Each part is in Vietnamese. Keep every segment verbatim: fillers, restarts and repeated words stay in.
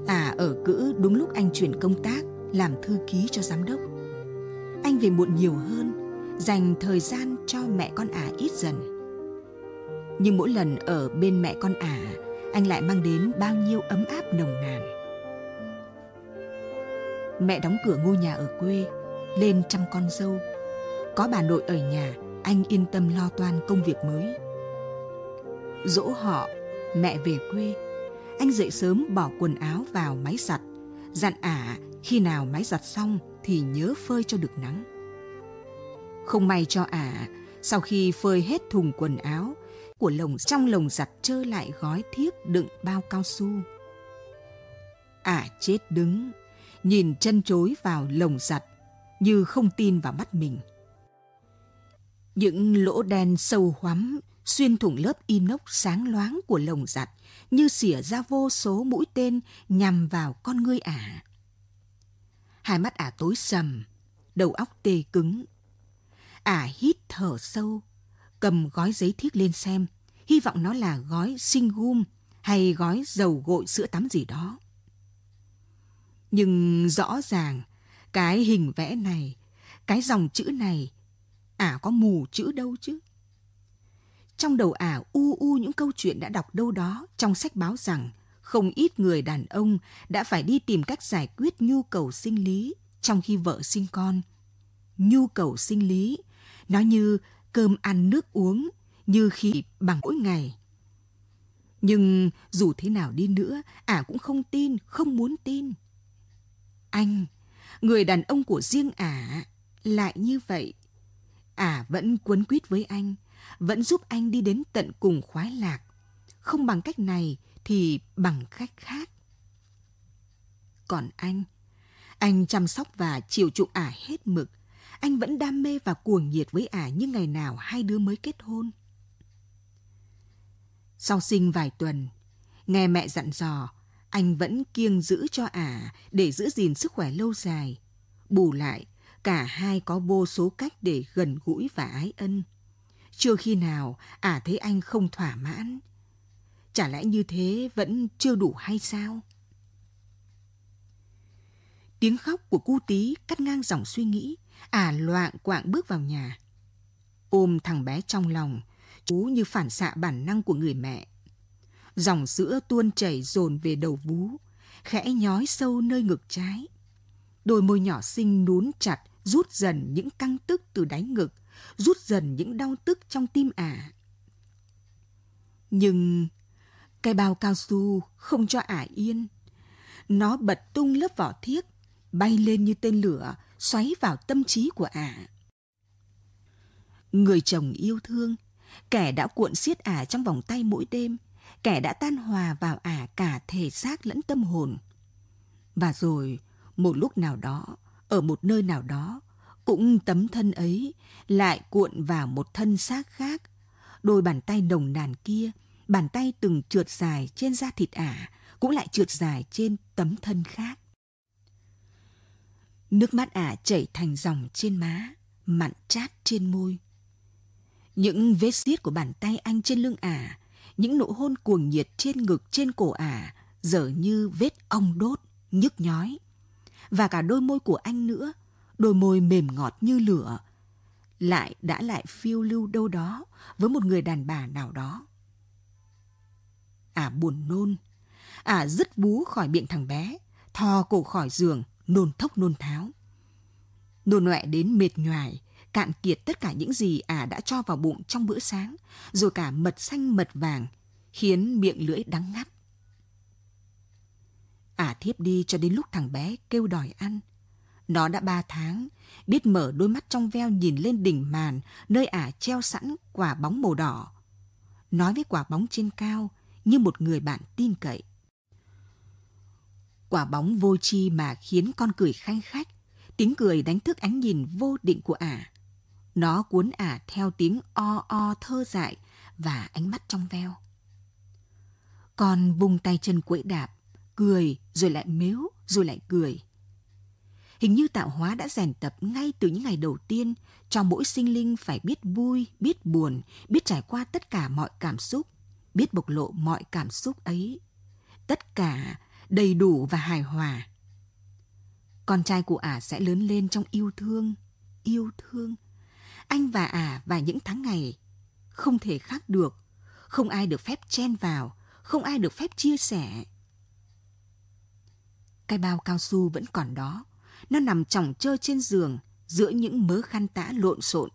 Ả ở cữ đúng lúc anh chuyển công tác làm thư ký cho giám đốc. Anh về muộn nhiều hơn, dành thời gian cho mẹ con Ả ít dần. Nhưng mỗi lần ở bên mẹ con Ả, anh lại mang đến bao nhiêu ấm áp nồng nàn. Mẹ đóng cửa ngôi nhà ở quê, lên chăm con dâu. Có bà nội ở nhà, anh yên tâm lo toan công việc mới. Giỗ họ, mẹ về quê, anh dậy sớm bỏ quần áo vào máy giặt, dặn Ả khi nào máy giặt xong thì nhớ phơi cho được nắng. Không may cho Ả, sau khi phơi hết thùng quần áo, của lồng trong lồng giặt trơ lại gói thiếc đựng bao cao su. Ả chết đứng, nhìn chân chối vào lồng giặt như không tin vào mắt mình. Những lỗ đen sâu hoắm xuyên thủng lớp inox sáng loáng của lồng giặt như xỉa ra vô số mũi tên nhằm vào con ngươi Ả. Hai mắt Ả tối sầm, đầu óc tê cứng. Ả hít thở sâu, cầm gói giấy thiếc lên xem, hy vọng nó là gói sinh gum hay gói dầu gội sữa tắm gì đó. Nhưng rõ ràng, cái hình vẽ này, cái dòng chữ này, Ả có mù chữ đâu chứ. Trong đầu Ả u u những câu chuyện đã đọc đâu đó trong sách báo rằng không ít người đàn ông đã phải đi tìm cách giải quyết nhu cầu sinh lý trong khi vợ sinh con. Nhu cầu sinh lý, nó như cơm ăn nước uống, như khí bằng mỗi ngày. Nhưng dù thế nào đi nữa, Ả cũng không tin, không muốn tin. Anh, người đàn ông của riêng Ả, lại như vậy. Ả vẫn quấn quýt với anh, vẫn giúp anh đi đến tận cùng khoái lạc. Không bằng cách này thì bằng cách khác. Còn anh, anh chăm sóc và chiều chuộng Ả hết mực. Anh vẫn đam mê và cuồng nhiệt với Ả như ngày nào hai đứa mới kết hôn. Sau sinh vài tuần, nghe mẹ dặn dò, anh vẫn kiêng giữ cho Ả để giữ gìn sức khỏe lâu dài. Bù lại, cả hai có vô số cách để gần gũi và ái ân. Chưa khi nào Ả thấy anh không thỏa mãn. Chả lẽ như thế vẫn chưa đủ hay sao? Tiếng khóc của cu Tí cắt ngang dòng suy nghĩ. Ả loạng quạng bước vào nhà. Ôm thằng bé trong lòng, chú như phản xạ bản năng của người mẹ. Dòng sữa tuôn chảy dồn về đầu vú, khẽ nhói sâu nơi ngực trái. Đôi môi nhỏ xinh nhún chặt, rút dần những căng tức từ đáy ngực, rút dần những đau tức trong tim Ả. Nhưng cái bao cao su không cho Ả yên. Nó bật tung lớp vỏ thiếc, bay lên như tên lửa, xoáy vào tâm trí của Ả. Người chồng yêu thương, kẻ đã cuộn xiết Ả trong vòng tay mỗi đêm, kẻ đã tan hòa vào Ả cả thể xác lẫn tâm hồn. Và rồi, một lúc nào đó, ở một nơi nào đó, cũng tấm thân ấy lại cuộn vào một thân xác khác. Đôi bàn tay nồng nàn kia, bàn tay từng trượt dài trên da thịt Ả, cũng lại trượt dài trên tấm thân khác. Nước mắt Ả chảy thành dòng trên má, mặn chát trên môi. Những vết xiết của bàn tay anh trên lưng Ả, những nụ hôn cuồng nhiệt trên ngực trên cổ Ả, dở như vết ong đốt, nhức nhói. Và cả đôi môi của anh nữa, đôi môi mềm ngọt như lửa, lại đã lại phiêu lưu đâu đó với một người đàn bà nào đó. Ả buồn nôn. Ả dứt vú khỏi miệng thằng bé, thò cổ khỏi giường, nôn thốc nôn tháo. Nôn ọe đến mệt nhoài, cạn kiệt tất cả những gì Ả đã cho vào bụng trong bữa sáng, rồi cả mật xanh mật vàng, khiến miệng lưỡi đắng ngắt. Ả thiếp đi cho đến lúc thằng bé kêu đòi ăn. Nó đã ba tháng, biết mở đôi mắt trong veo nhìn lên đỉnh màn, nơi Ả treo sẵn quả bóng màu đỏ. Nói với quả bóng trên cao như một người bạn tin cậy. Quả bóng vô tri mà khiến con cười khanh khách, tiếng cười đánh thức ánh nhìn vô định của Ả. Nó cuốn Ả theo tiếng o o thơ dại và ánh mắt trong veo. Con vung tay chân quẫy đạp, cười rồi lại mếu rồi lại cười. Hình như tạo hóa đã rèn tập ngay từ những ngày đầu tiên cho mỗi sinh linh phải biết vui, biết buồn, biết trải qua tất cả mọi cảm xúc, biết bộc lộ mọi cảm xúc ấy. Tất cả đầy đủ và hài hòa. Con trai của ả sẽ lớn lên trong yêu thương, yêu thương. Anh và ả và những tháng ngày không thể khác được, không ai được phép chen vào, không ai được phép chia sẻ. Cái bao cao su vẫn còn đó, nó nằm chỏng chơ trên giường giữa những mớ khăn tã lộn xộn.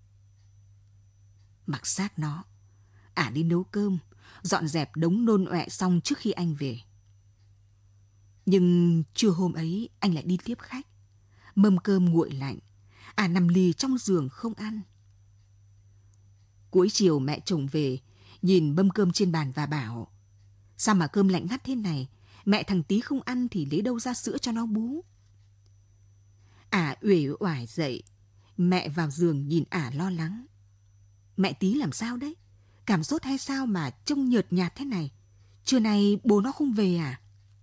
Mặc xác nó, ả đi nấu cơm, dọn dẹp đống nôn ọe xong trước khi anh về. Nhưng trưa hôm ấy anh lại đi tiếp khách. Mâm cơm nguội lạnh, ả nằm lì trong giường không ăn. Cuối chiều mẹ chồng về, nhìn mâm cơm trên bàn và bảo: sao mà cơm lạnh ngắt thế này, mẹ thằng Tí không ăn thì lấy đâu ra sữa cho nó bú. Ả uể oải dậy, mẹ vào giường nhìn ả lo lắng. Mẹ Tí làm sao đấy? Cảm sốt hay sao mà trông nhợt nhạt thế này? Trưa nay bố nó không về à?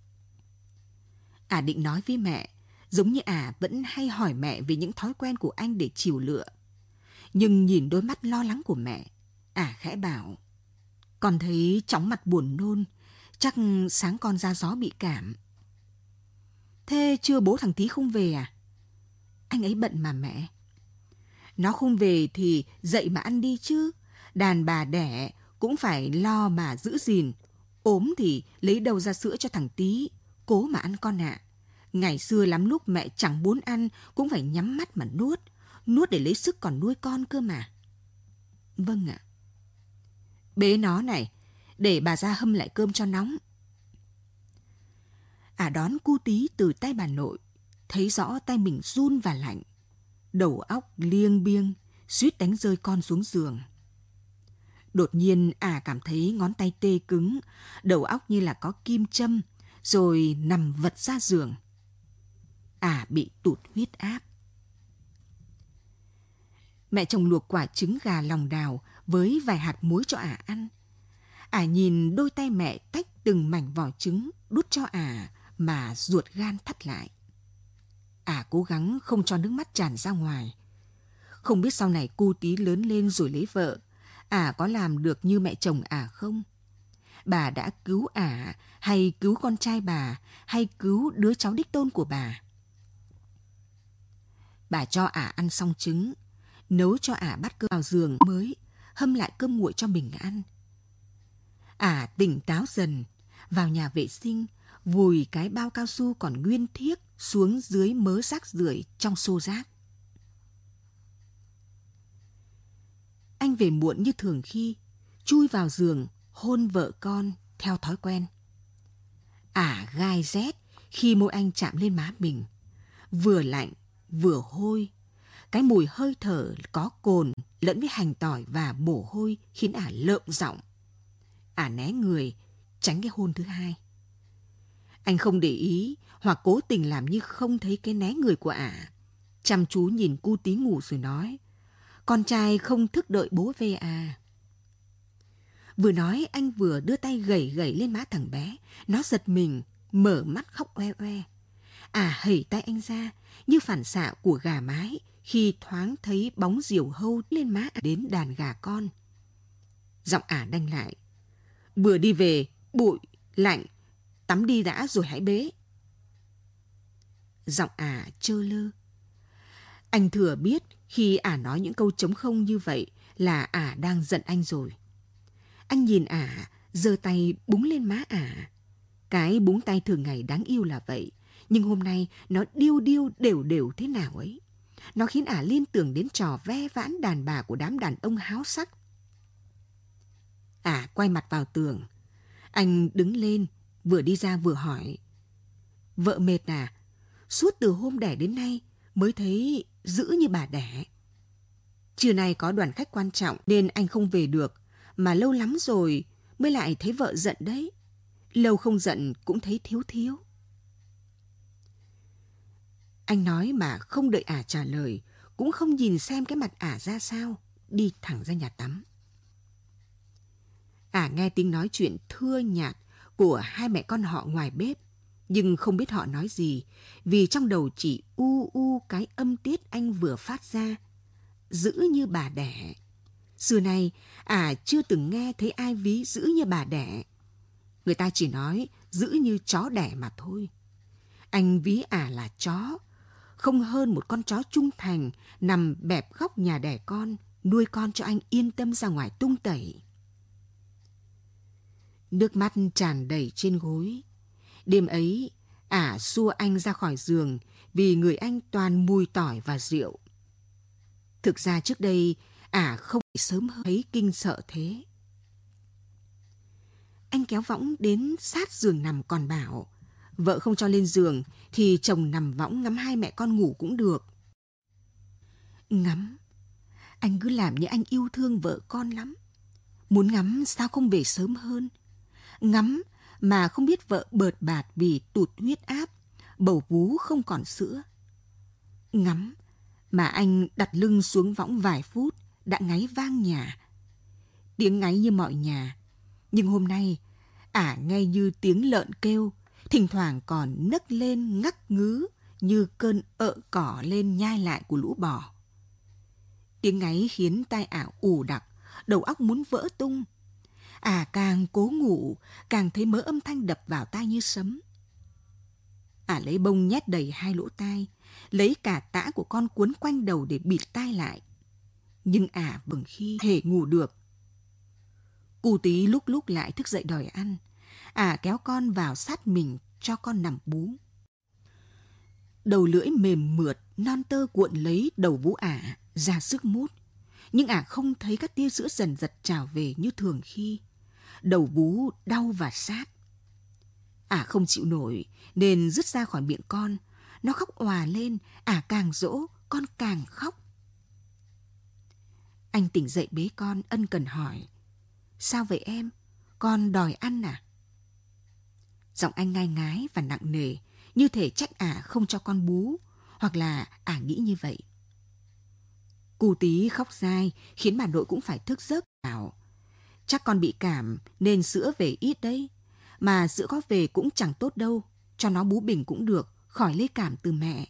Ả định nói với mẹ, giống như ả vẫn hay hỏi mẹ về những thói quen của anh để chiều lựa. Nhưng nhìn đôi mắt lo lắng của mẹ, ả khẽ bảo: con thấy chóng mặt buồn nôn, chắc sáng con ra gió bị cảm. Thế chưa bố thằng Tí không về à? Anh ấy bận mà mẹ. Nó không về thì dậy mà ăn đi chứ. Đàn bà đẻ cũng phải lo mà giữ gìn. Ốm thì lấy đâu ra sữa cho thằng Tí. Cố mà ăn con ạ. À. Ngày xưa lắm lúc mẹ chẳng muốn ăn cũng phải nhắm mắt mà nuốt. Nuốt để lấy sức còn nuôi con cơ mà. Vâng ạ. À. Bế nó này, để bà ra hâm lại cơm cho nóng. Ả à đón cu Tí từ tay bà nội, thấy rõ tay mình run và lạnh. Đầu óc liêng biêng, suýt đánh rơi con xuống giường. Đột nhiên ả à cảm thấy ngón tay tê cứng, đầu óc như là có kim châm, rồi nằm vật ra giường. Ả à bị tụt huyết áp. Mẹ chồng luộc quả trứng gà lòng đào với vài hạt muối cho ả à ăn. Ả à nhìn đôi tay mẹ tách từng mảnh vỏ trứng đút cho ả à mà ruột gan thắt lại. Ả à cố gắng không cho nước mắt tràn ra ngoài. Không biết sau này cu Tí lớn lên rồi lấy vợ, ả à có làm được như mẹ chồng ả à không? Bà đã cứu ả à, hay cứu con trai bà, hay cứu đứa cháu đích tôn của bà? Bà cho ả à ăn xong trứng, nấu cho ả à bát cơm vào giường mới, hâm lại cơm nguội cho mình ăn. Ả à tỉnh táo dần, vào nhà vệ sinh, vùi cái bao cao su còn nguyên thiếc xuống dưới mớ rác rưởi trong xô rác. Anh về muộn như thường khi, chui vào giường, hôn vợ con theo thói quen. Ả à gai rét khi môi anh chạm lên má mình, vừa lạnh vừa hôi. Cái mùi hơi thở có cồn lẫn với hành tỏi và mồ hôi khiến ả lợm giọng. Ả né người, tránh cái hôn thứ hai. Anh không để ý hoặc cố tình làm như không thấy cái né người của ả. Chăm chú nhìn cu Tí ngủ rồi nói: con trai không thức đợi bố về à? Vừa nói anh vừa đưa tay gẩy gẩy lên má thằng bé. Nó giật mình, mở mắt khóc oe oe. À hẩy tay anh ra như phản xạ của gà mái khi thoáng thấy bóng diều hâu lên má đến đàn gà con. Giọng ả đanh lại: vừa đi về, bụi, lạnh, tắm đi đã rồi hãy bế. Giọng ả trơ lơ. Anh thừa biết khi ả nói những câu trống không như vậy là ả đang giận anh rồi. Anh nhìn ả, giơ tay búng lên má ả. Cái búng tay thường ngày đáng yêu là vậy, nhưng hôm nay nó điêu điêu đều đều thế nào ấy. Nó khiến ả liên tưởng đến trò ve vãn đàn bà của đám đàn ông háo sắc. Ả quay mặt vào tường. Anh đứng lên, vừa đi ra vừa hỏi: vợ mệt à? Suốt từ hôm đẻ đến nay mới thấy dữ như bà đẻ. Trưa nay có đoàn khách quan trọng nên anh không về được, mà lâu lắm rồi mới lại thấy vợ giận đấy. Lâu không giận cũng thấy thiếu thiếu. Anh nói mà không đợi ả trả lời, cũng không nhìn xem cái mặt ả ra sao, đi thẳng ra nhà tắm. Ả nghe tiếng nói chuyện thưa nhạt của hai mẹ con họ ngoài bếp, nhưng không biết họ nói gì, vì trong đầu chỉ u u cái âm tiết anh vừa phát ra, dữ như bà đẻ. Xưa nay, ả chưa từng nghe thấy ai ví dữ như bà đẻ. Người ta chỉ nói dữ như chó đẻ mà thôi. Anh ví ả là chó, không hơn một con chó trung thành nằm bẹp góc nhà đẻ con, nuôi con cho anh yên tâm ra ngoài tung tẩy. Nước mắt tràn đầy trên gối. Đêm ấy, ả xua anh ra khỏi giường vì người anh toàn mùi tỏi và rượu. Thực ra trước đây, ả không sớm thấy kinh sợ thế. Anh kéo võng đến sát giường nằm còn bảo, vợ không cho lên giường thì chồng nằm võng ngắm hai mẹ con ngủ cũng được. Ngắm? Anh cứ làm như anh yêu thương vợ con lắm. Muốn ngắm sao không về sớm hơn? Ngắm mà không biết vợ bợt bạt vì tụt huyết áp, bầu vú không còn sữa. Ngắm mà anh đặt lưng xuống võng vài phút đã ngáy vang nhà. Tiếng ngáy như mọi nhà, nhưng hôm nay ả nghe như tiếng lợn kêu, thỉnh thoảng còn nấc lên ngắc ngứ như cơn ợ cỏ lên nhai lại của lũ bò. Tiếng ngáy khiến tai ả ù đặc, đầu óc muốn vỡ tung. Ả càng cố ngủ, càng thấy mớ âm thanh đập vào tai như sấm. Ả lấy bông nhét đầy hai lỗ tai, lấy cả tã của con cuốn quanh đầu để bịt tai lại. Nhưng ả bừng khi hề ngủ được. Cu Tí lúc lúc lại thức dậy đòi ăn. Ả kéo con vào sát mình cho con nằm bú. Đầu lưỡi mềm mượt, non tơ cuộn lấy đầu vú ả, ra sức mút. Nhưng ả không thấy các tia sữa dần dật trào về như thường khi. Đầu vú đau và sát. Ả không chịu nổi nên rứt ra khỏi miệng con. Nó khóc òa lên, ả càng dỗ, con càng khóc. Anh tỉnh dậy bế con, ân cần hỏi. Sao vậy em? Con đòi ăn à? Giọng anh ngai ngái và nặng nề, như thể trách ả không cho con bú, hoặc là ả nghĩ như vậy. Cu Tí khóc dai khiến bà nội cũng phải thức giấc bảo. Chắc con bị cảm nên sữa về ít đấy. Mà sữa có về cũng chẳng tốt đâu, cho nó bú bình cũng được, khỏi lấy cảm từ mẹ.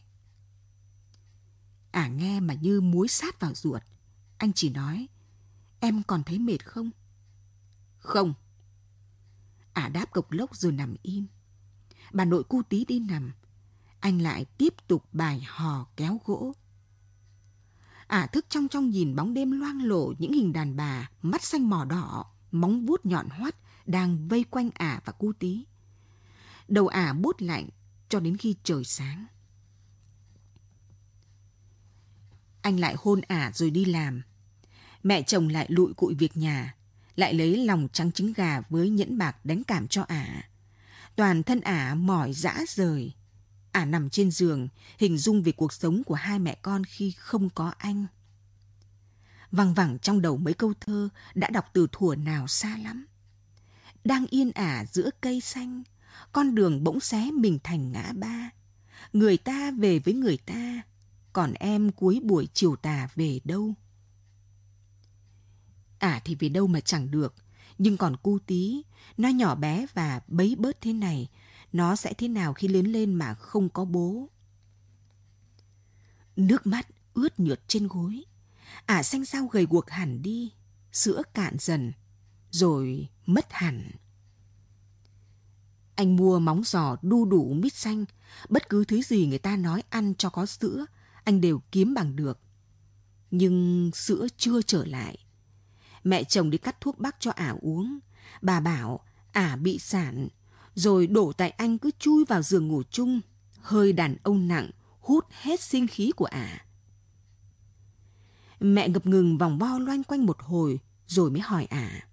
Ả nghe mà như muối sát vào ruột. Anh chỉ nói, em còn thấy mệt không? Không. Ả đáp cộc lốc rồi nằm im. Bà nội Cu Tí đi nằm. Anh lại tiếp tục bài hò kéo gỗ. Ả thức trong trong nhìn bóng đêm loang lổ những hình đàn bà, mắt xanh mỏ đỏ, móng vuốt nhọn hoắt đang vây quanh ả và Cu Tí. Đầu ả buốt lạnh cho đến khi trời sáng. Anh lại hôn ả rồi đi làm. Mẹ chồng lại lụi cụi việc nhà, lại lấy lòng trắng trứng gà với nhẫn bạc đánh cảm cho ả. Toàn thân ả mỏi rã rời. Ả nằm trên giường, hình dung về cuộc sống của hai mẹ con khi không có anh. Văng vẳng trong đầu mấy câu thơ đã đọc từ thuở nào xa lắm. Đang yên ả giữa cây xanh, con đường bỗng xé mình thành ngã ba. Người ta về với người ta, còn em cuối buổi chiều tà về đâu? Ả thì về đâu mà chẳng được, nhưng còn Cu Tí, nó nhỏ bé và bấy bớt thế này, nó sẽ thế nào khi lớn lên mà không có bố? Nước mắt ướt nhượt trên gối. Ả xanh xao gầy guộc hẳn đi, sữa cạn dần, rồi mất hẳn. Anh mua móng giò đu đủ mít xanh, bất cứ thứ gì người ta nói ăn cho có sữa, anh đều kiếm bằng được. Nhưng sữa chưa trở lại. Mẹ chồng đi cắt thuốc bắc cho ả uống. Bà bảo ả bị sản, rồi đổ tại anh cứ chui vào giường ngủ chung. Hơi đàn ông nặng, hút hết sinh khí của ả. Mẹ ngập ngừng vòng vo loanh quanh một hồi, rồi mới hỏi ả.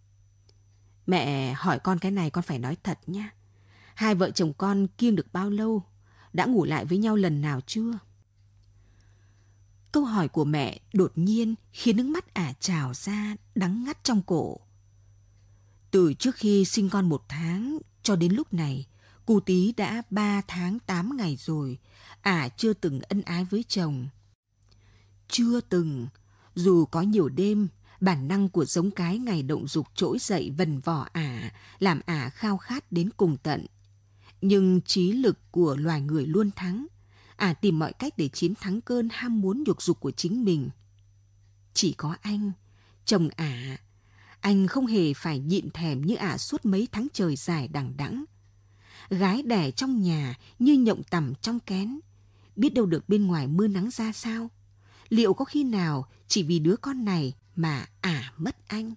Mẹ hỏi con cái này con phải nói thật nha. Hai vợ chồng con kiêng được bao lâu? Đã ngủ lại với nhau lần nào chưa? Câu hỏi của mẹ đột nhiên khiến nước mắt ả trào ra đắng ngắt trong cổ. Từ trước khi sinh con một tháng cho đến lúc này, Cu Tí đã ba tháng tám ngày rồi, ả chưa từng ân ái với chồng. Chưa từng, dù có nhiều đêm, bản năng của giống cái ngày động dục trỗi dậy vần vò ả, làm ả khao khát đến cùng tận. Nhưng trí lực của loài người luôn thắng. Ả tìm mọi cách để chiến thắng cơn ham muốn nhục dục của chính mình. Chỉ có anh, chồng ả, anh không hề phải nhịn thèm như ả suốt mấy tháng trời dài đằng đẵng. Gái đẻ trong nhà như nhộng tằm trong kén. Biết đâu được bên ngoài mưa nắng ra sao. Liệu có khi nào chỉ vì đứa con này mà ả mất anh?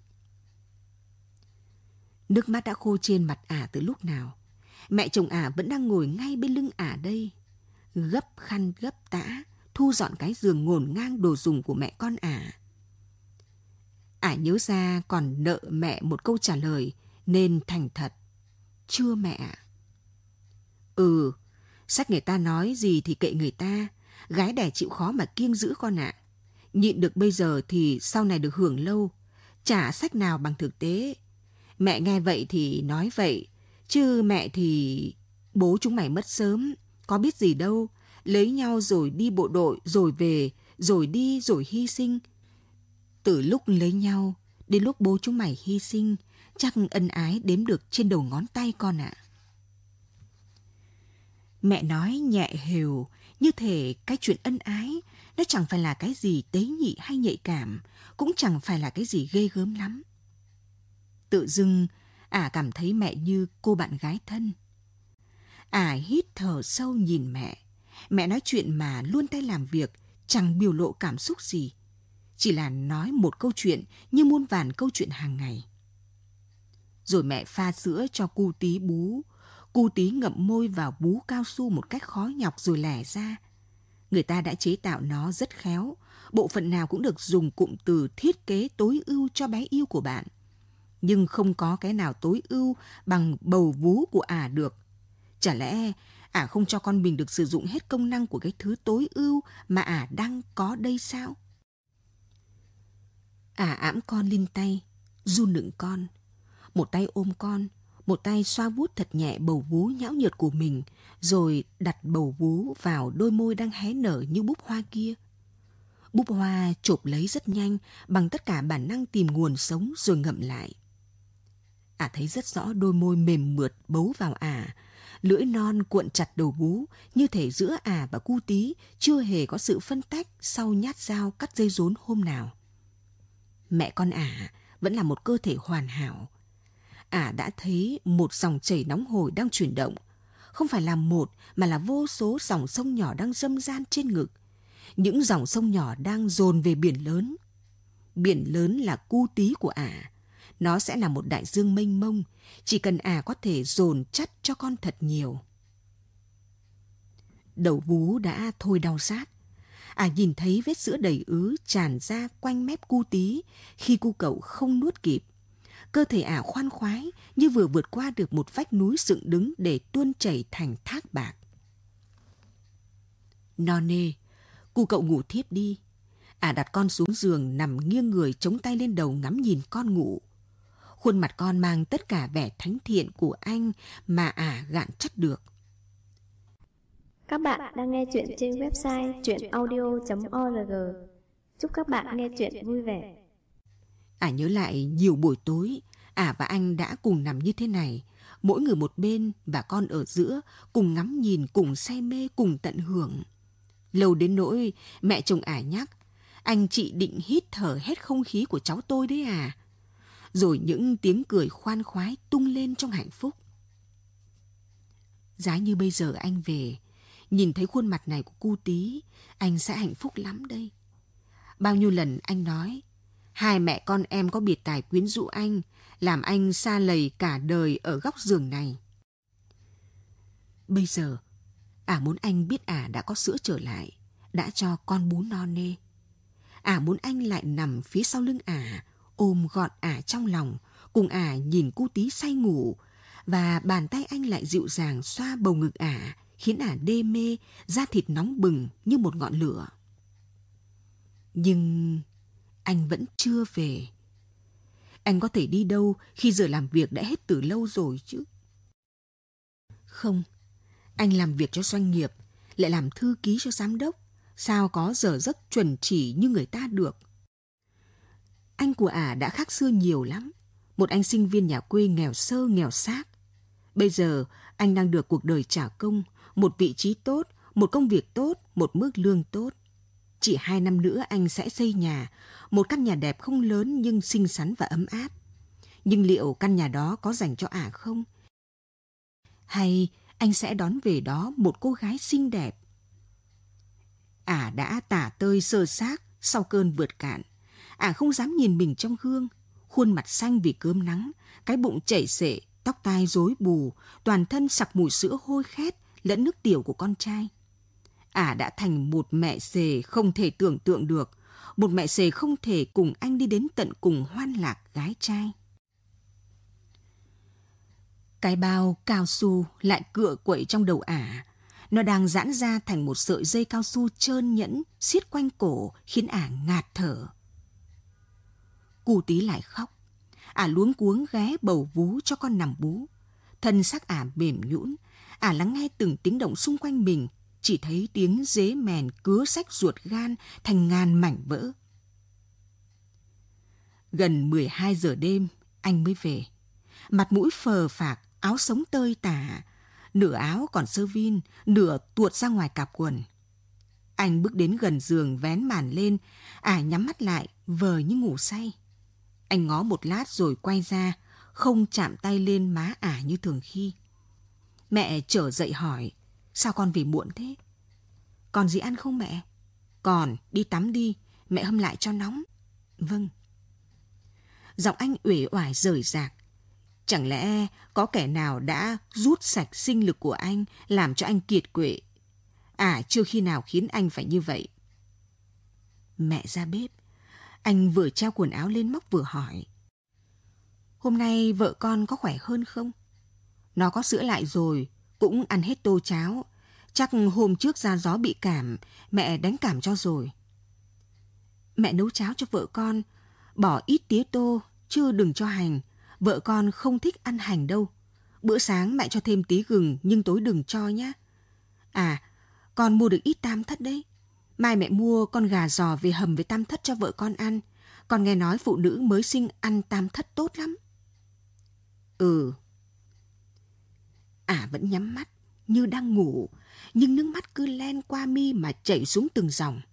Nước mắt đã khô trên mặt ả từ lúc nào. Mẹ chồng ả vẫn đang ngồi ngay bên lưng ả đây. Gấp khăn gấp tã, thu dọn cái giường ngổn ngang đồ dùng của mẹ con ả. Ả nhớ ra còn nợ mẹ một câu trả lời nên thành thật. Chưa mẹ ạ. Ừ, sách người ta nói gì thì kệ người ta. Gái đẻ chịu khó mà kiêng giữ con ạ. Nhịn được bây giờ thì sau này được hưởng lâu. Chả sách nào bằng thực tế. Mẹ nghe vậy thì nói vậy. Chứ mẹ thì... Bố chúng mày mất sớm. Có biết gì đâu. Lấy nhau rồi đi bộ đội, rồi về, rồi đi, rồi hy sinh. Từ lúc lấy nhau đến lúc bố chúng mày hy sinh, chắc ân ái đếm được trên đầu ngón tay con ạ. Mẹ nói nhẹ hều, như thể cái chuyện ân ái nó chẳng phải là cái gì tế nhị hay nhạy cảm, cũng chẳng phải là cái gì ghê gớm lắm. Tự dưng, ả cảm thấy mẹ như cô bạn gái thân. Ả hít thở sâu nhìn mẹ. Mẹ nói chuyện mà luôn tay làm việc, chẳng biểu lộ cảm xúc gì. Chỉ là nói một câu chuyện như muôn vàn câu chuyện hàng ngày. Rồi mẹ pha sữa cho cu tí bú. Cu tí ngậm môi vào bú cao su một cách khó nhọc rồi lẻ ra. Người ta đã chế tạo nó rất khéo. Bộ phận nào cũng được dùng cụm từ thiết kế tối ưu cho bé yêu của bạn. Nhưng không có cái nào tối ưu bằng bầu vú của ả được. Chả lẽ ả không cho con mình được sử dụng hết công năng của cái thứ tối ưu mà ả đang có đây sao? Ả ẵm con lên tay, run nựng con. Một tay ôm con, một tay xoa vuốt thật nhẹ bầu vú nhão nhượt của mình, rồi đặt bầu vú vào đôi môi đang hé nở như búp hoa kia. Búp hoa chộp lấy rất nhanh, bằng tất cả bản năng tìm nguồn sống rồi ngậm lại. Ả thấy rất rõ đôi môi mềm mượt bấu vào ả, lưỡi non cuộn chặt đầu vú, như thể giữa ả và cu tí chưa hề có sự phân tách sau nhát dao cắt dây rốn hôm nào. Mẹ con ả vẫn là một cơ thể hoàn hảo. Ả đã thấy một dòng chảy nóng hổi đang chuyển động. Không phải là một mà là vô số dòng sông nhỏ đang râm ran trên ngực. Những dòng sông nhỏ đang dồn về biển lớn. Biển lớn là cu tí của ả. Nó sẽ là một đại dương mênh mông, chỉ cần ả có thể dồn chắt cho con thật nhiều. Đầu vú đã thôi đau rát. Ả nhìn thấy vết sữa đầy ứ tràn ra quanh mép cu tí khi cu cậu không nuốt kịp. Cơ thể ả khoan khoái như vừa vượt qua được một vách núi dựng đứng để tuôn chảy thành thác bạc. No nê, cu cậu ngủ thiếp đi. Ả đặt con xuống giường nằm nghiêng người chống tay lên đầu ngắm nhìn con ngủ. Khuôn mặt con mang tất cả vẻ thánh thiện của anh mà ả gạn chắc được. Các bạn đang nghe chuyện trên website truyện audio chấm org. Chúc các bạn nghe chuyện vui vẻ. Ả nhớ lại nhiều buổi tối, ả và anh đã cùng nằm như thế này, mỗi người một bên và con ở giữa, cùng ngắm nhìn, cùng say mê, cùng tận hưởng. Lâu đến nỗi mẹ chồng ả nhắc, anh chị định hít thở hết không khí của cháu tôi đấy à. Rồi những tiếng cười khoan khoái tung lên trong hạnh phúc. Giá như bây giờ anh về, nhìn thấy khuôn mặt này của cu tí, anh sẽ hạnh phúc lắm đây. Bao nhiêu lần anh nói, hai mẹ con em có biệt tài quyến rũ anh, làm anh xa lầy cả đời ở góc giường này. Bây giờ, ả muốn anh biết ả đã có sữa trở lại, đã cho con bú no nê. Ả muốn anh lại nằm phía sau lưng ả, ôm gọn ả trong lòng, cùng ả nhìn cu tí say ngủ, và bàn tay anh lại dịu dàng xoa bầu ngực ả, khiến ả đê mê, da thịt nóng bừng như một ngọn lửa. Nhưng anh vẫn chưa về. Anh có thể đi đâu khi giờ làm việc đã hết từ lâu rồi chứ? Không, anh làm việc cho doanh nghiệp, lại làm thư ký cho giám đốc, sao có giờ giấc chuẩn chỉ như người ta được. Anh của ả đã khác xưa nhiều lắm, một anh sinh viên nhà quê nghèo sơ nghèo xác. Bây giờ anh đang được cuộc đời trả công, một vị trí tốt, một công việc tốt, một mức lương tốt. Chỉ hai năm nữa anh sẽ xây nhà, một căn nhà đẹp không lớn nhưng xinh xắn và ấm áp. Nhưng liệu căn nhà đó có dành cho ả không? Hay anh sẽ đón về đó một cô gái xinh đẹp. Ả đã tả tơi sơ xác sau cơn vượt cạn. Ả không dám nhìn mình trong gương, khuôn mặt xanh vì cơm nắng, cái bụng chảy xệ, tóc tai rối bù, toàn thân sặc mùi sữa hôi khét lẫn nước tiểu của con trai. Ả đã thành một mẹ xề không thể tưởng tượng được, một mẹ xề không thể cùng anh đi đến tận cùng hoan lạc gái trai. Cái bao cao su lại cựa quậy trong đầu Ả. Nó đang giãn ra thành một sợi dây cao su trơn nhẵn siết quanh cổ khiến Ả ngạt thở. Cu Tí lại khóc. Ả luống cuống ghé bầu vú cho con nằm bú. Thân xác Ả mềm nhũn. Ả lắng nghe từng tiếng động xung quanh mình, chỉ thấy tiếng dế mèn cứa xách ruột gan thành ngàn mảnh vỡ. Gần mười hai giờ đêm, anh mới về. Mặt mũi phờ phạc, áo sống tơi tả, nửa áo còn sơ vin, nửa tuột ra ngoài cạp quần. Anh bước đến gần giường vén màn lên, Ả nhắm mắt lại, vờ như ngủ say. Anh ngó một lát rồi quay ra, không chạm tay lên má Ả như thường khi. Mẹ trở dậy hỏi, sao con về muộn thế? Còn gì ăn không mẹ? Còn, đi tắm đi, mẹ hâm lại cho nóng. Vâng. Giọng anh uể oải rời rạc. Chẳng lẽ có kẻ nào đã rút sạch sinh lực của anh, làm cho anh kiệt quệ? À, chưa khi nào khiến anh phải như vậy. Mẹ ra bếp. Anh vừa treo quần áo lên móc vừa hỏi. Hôm nay vợ con có khỏe hơn không? Nó có sữa lại rồi, cũng ăn hết tô cháo. Chắc hôm trước ra gió bị cảm, mẹ đánh cảm cho rồi. Mẹ nấu cháo cho vợ con, bỏ ít tía tô, chứ đừng cho hành. Vợ con không thích ăn hành đâu. Bữa sáng mẹ cho thêm tí gừng, nhưng tối đừng cho nhé. À, con mua được ít tam thất đấy. Mai mẹ mua con gà giò về hầm với tam thất cho vợ con ăn. Con nghe nói phụ nữ mới sinh ăn tam thất tốt lắm. Ừ. À vẫn nhắm mắt, như đang ngủ, nhưng nước mắt cứ len qua mi mà chảy xuống từng dòng.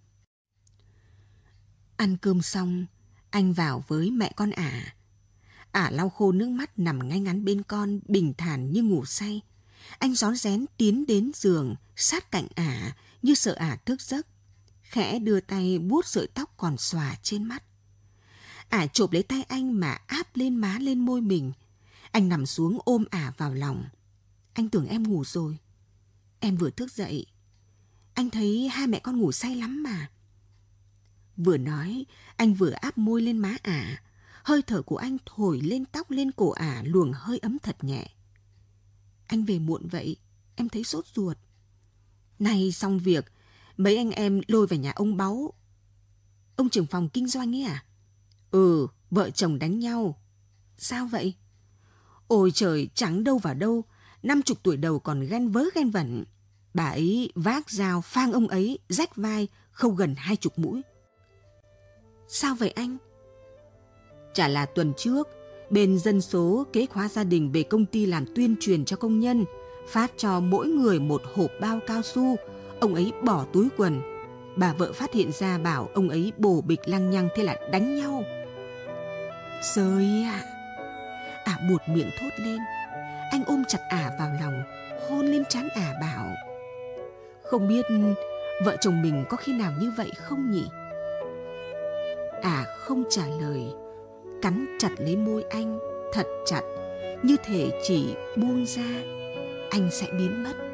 Ăn cơm xong, anh vào với mẹ con Ả. Ả lau khô nước mắt nằm ngay ngắn bên con, bình thản như ngủ say. Anh rón rén tiến đến giường, sát cạnh Ả như sợ Ả thức giấc. Khẽ đưa tay vuốt sợi tóc còn xòa trên mắt. Ả chộp lấy tay anh mà áp lên má lên môi mình. Anh nằm xuống ôm Ả vào lòng. Anh tưởng em ngủ rồi. Em vừa thức dậy. Anh thấy hai mẹ con ngủ say lắm mà. Vừa nói, anh vừa áp môi lên má Ả. Hơi thở của anh thổi lên tóc lên cổ Ả luồng hơi ấm thật nhẹ. Anh về muộn vậy, em thấy sốt ruột. Này xong việc, mấy anh em lôi về nhà ông Báu. Ông trưởng phòng kinh doanh ấy à? Ừ, vợ chồng đánh nhau. Sao vậy? Ôi trời, chẳng đâu vào đâu. Năm chục tuổi đầu còn ghen vớ ghen vẩn. Bà ấy vác dao phang ông ấy, rách vai, khâu gần hai chục mũi. Sao vậy anh? Chả là tuần trước, bên dân số kế khóa gia đình về công ty làm tuyên truyền cho công nhân, phát cho mỗi người một hộp bao cao su, ông ấy bỏ túi quần. Bà vợ phát hiện ra bảo ông ấy bổ bịch lăng nhăng, thế là đánh nhau. Trời ạ! Ả buột miệng thốt lên. Anh ôm chặt Ả vào lòng, hôn lên trán Ả bảo, không biết vợ chồng mình có khi nào như vậy không nhỉ? Ả không trả lời, cắn chặt lấy môi anh thật chặt, như thể chỉ buông ra anh sẽ biến mất.